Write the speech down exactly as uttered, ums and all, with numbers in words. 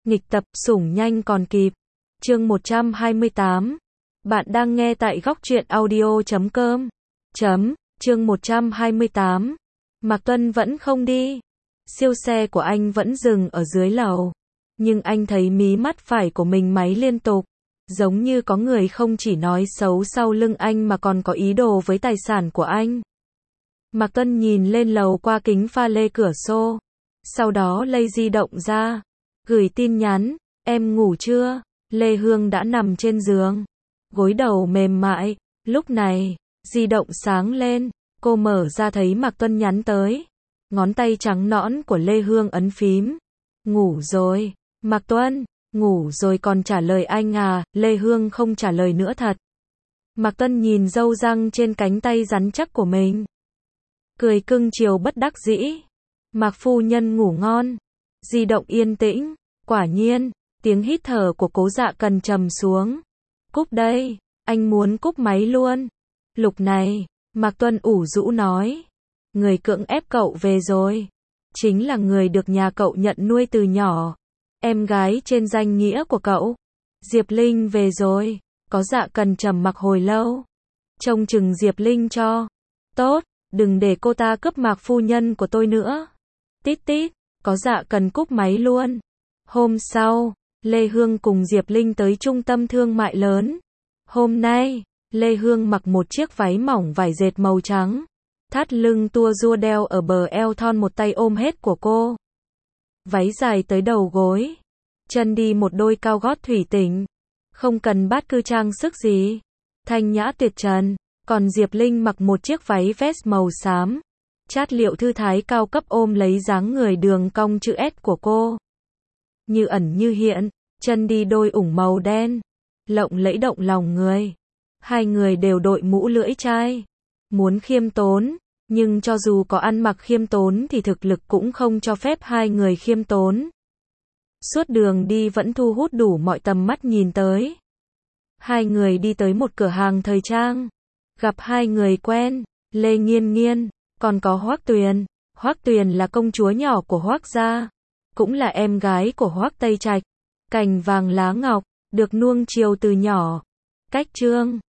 Nghịch tập, sủng nhanh còn kịp. Chương một trăm hai mươi tám. Bạn đang nghe tại góc truyện audio chấm com. Chấm, chương một trăm hai mươi tám. Mạc Tuân vẫn không đi. Siêu xe của anh vẫn dừng ở dưới lầu. Nhưng anh thấy mí mắt phải của mình máy liên tục. Giống như có người không chỉ nói xấu sau lưng anh mà còn có ý đồ với tài sản của anh. Mạc Tuân nhìn lên lầu qua kính pha lê cửa sổ. Sau đó lấy di động ra. Gửi tin nhắn, em ngủ chưa? Lê Hương đã nằm trên giường. Gối đầu mềm mại. Lúc này, di động sáng lên. Cô mở ra thấy Mạc Tuân nhắn tới. Ngón tay trắng nõn của Lê Hương ấn phím. Ngủ rồi. Mạc Tuân, ngủ rồi còn trả lời anh à? Lê Hương không trả lời nữa thật. Mạc Tuân nhìn râu răng trên cánh tay rắn chắc của mình. Cười cưng chiều bất đắc dĩ. Mạc phu nhân ngủ ngon. Di động yên tĩnh. Quả nhiên, tiếng hít thở của Cố Dạ Cần trầm xuống. Cúp đây, anh muốn cúp máy luôn. Lúc này, Mạc Tuân ủ rũ nói. Người cưỡng ép cậu về rồi. Chính là người được nhà cậu nhận nuôi từ nhỏ. Em gái trên danh nghĩa của cậu. Diệp Linh về rồi. Có Dạ Cần trầm mặc hồi lâu. Trông chừng Diệp Linh cho. Tốt, đừng để cô ta cướp Mạc phu nhân của tôi nữa. Tít tít, Có Dạ Cần cúp máy luôn. Hôm sau, Lê Hương cùng Diệp Linh tới trung tâm thương mại lớn. Hôm nay, Lê Hương mặc một chiếc váy mỏng vải dệt màu trắng. Thắt lưng tua rua đeo ở bờ eo thon một tay ôm hết của cô. Váy dài tới đầu gối. Chân đi một đôi cao gót thủy tinh. Không cần bát cư trang sức gì. Thanh nhã tuyệt trần. Còn Diệp Linh mặc một chiếc váy vest màu xám. Chát liệu thư thái cao cấp ôm lấy dáng người đường cong chữ S của cô. Như ẩn như hiện, chân đi đôi ủng màu đen. Lộng lẫy động lòng người. Hai người đều đội mũ lưỡi chai. Muốn khiêm tốn, nhưng cho dù có ăn mặc khiêm tốn thì thực lực cũng không cho phép hai người khiêm tốn. Suốt đường đi vẫn thu hút đủ mọi tầm mắt nhìn tới. Hai người đi tới một cửa hàng thời trang. Gặp hai người quen, Lê Nghiên Nghiên, còn có Hoắc Tuyền. Hoắc Tuyền là công chúa nhỏ của Hoắc gia, cũng là em gái của Hoắc Tây Trạch. Cành vàng lá ngọc, được nuông chiều từ nhỏ. Cách chương